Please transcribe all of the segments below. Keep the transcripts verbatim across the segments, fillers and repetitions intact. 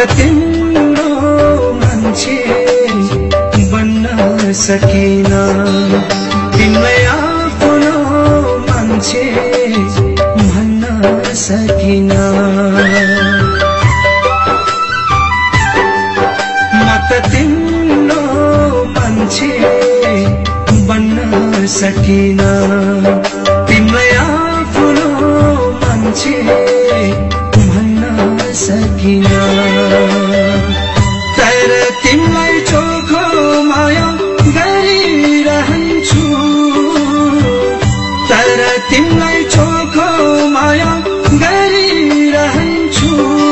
तिम्रो मान्छे बन्न सकिन तिमीलाई आफ्नो मान्छे भन्न सकिन म त तिम्रो मान्छे बन्न सकिन तिमीलाई आफ्नो मान्छे भन्न सकिन तर तिमीलाई चोखो माया गरिरहन्छु तर तिमीलाई चोखो माया गरिरहन्छु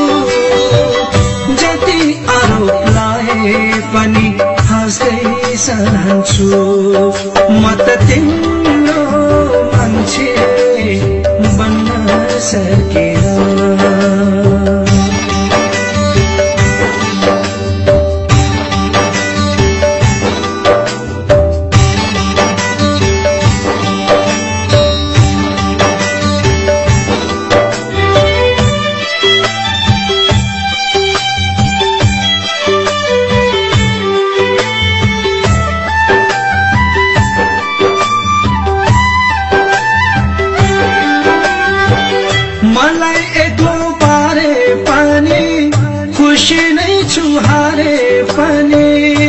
जति आरोप लाए पनि हाँस्दै सहन्छु म त तिम्रो मान्छे बन्न सकिन मलाई एक्लो पारे पनि खुसी नै छु हारे पनि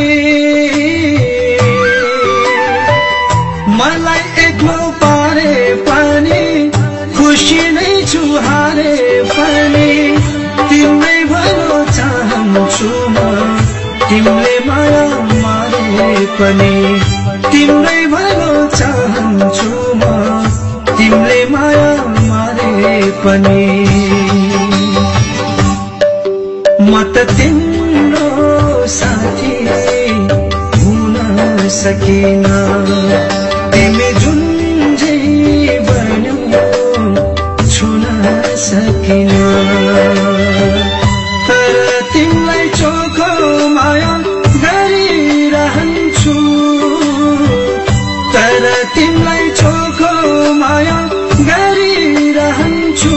मलाई एक्लो पारे पनि खुसी नै छु हारे पनि तिमीलाई भलो चाहन्छु म तिमीले माया मारे पनि तिमीलाई भलो चाहन्छु म तिमीले माया पनि म त तिम्रो साथी हुन सकिन तिमी जुन जीवन्यौ छुन सकिन तर तिमीलाई चोखो माया गरिरहन्छु तर तिमीलाई चोखो माया गरिरहन्छु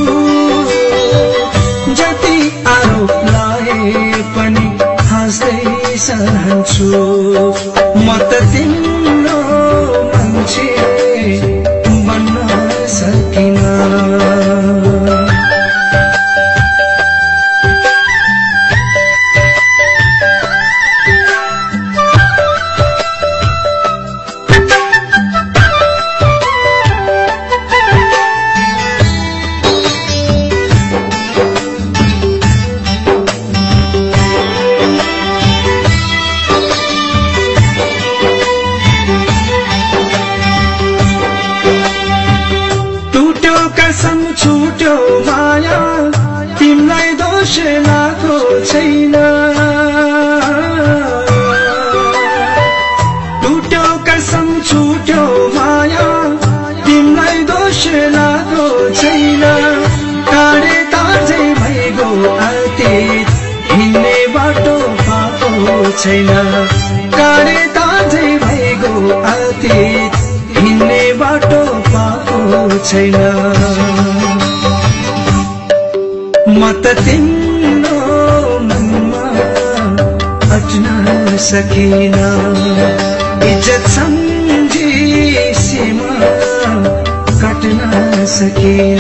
जति आरोप लाए पनि हाँस्दै सहन्छु म त तिम्रो मान्छे बन्न सकिन कसम छुट्यो माया तिमीलाई दोष लागो छैन टुट्यो कसम छुट्यो माया तिमीलाई दोष लागो छैन टाढे ताजै भइगो अतीत हिँड्ने बाटो पाएको छैन टाढे ताजै भइगो अतीत हिँड्ने बाटो पाएको छैन म त तिम्रो मनमा अट्न सकिन इज्जत सम्झी सीमा काट्न सकिन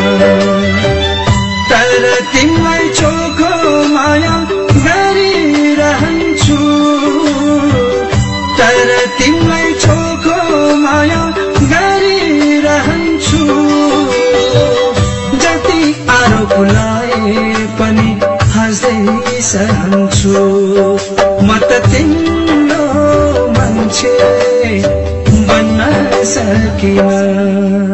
तर तिमीलाई चोखो माया गरिरहन्छु तर तिमीलाई चोखो माया गरिरहन्छु जति आरोप लाए पनि हाँस्दै सहन्छु म त तिम्रो मान्छे बन्न सकिन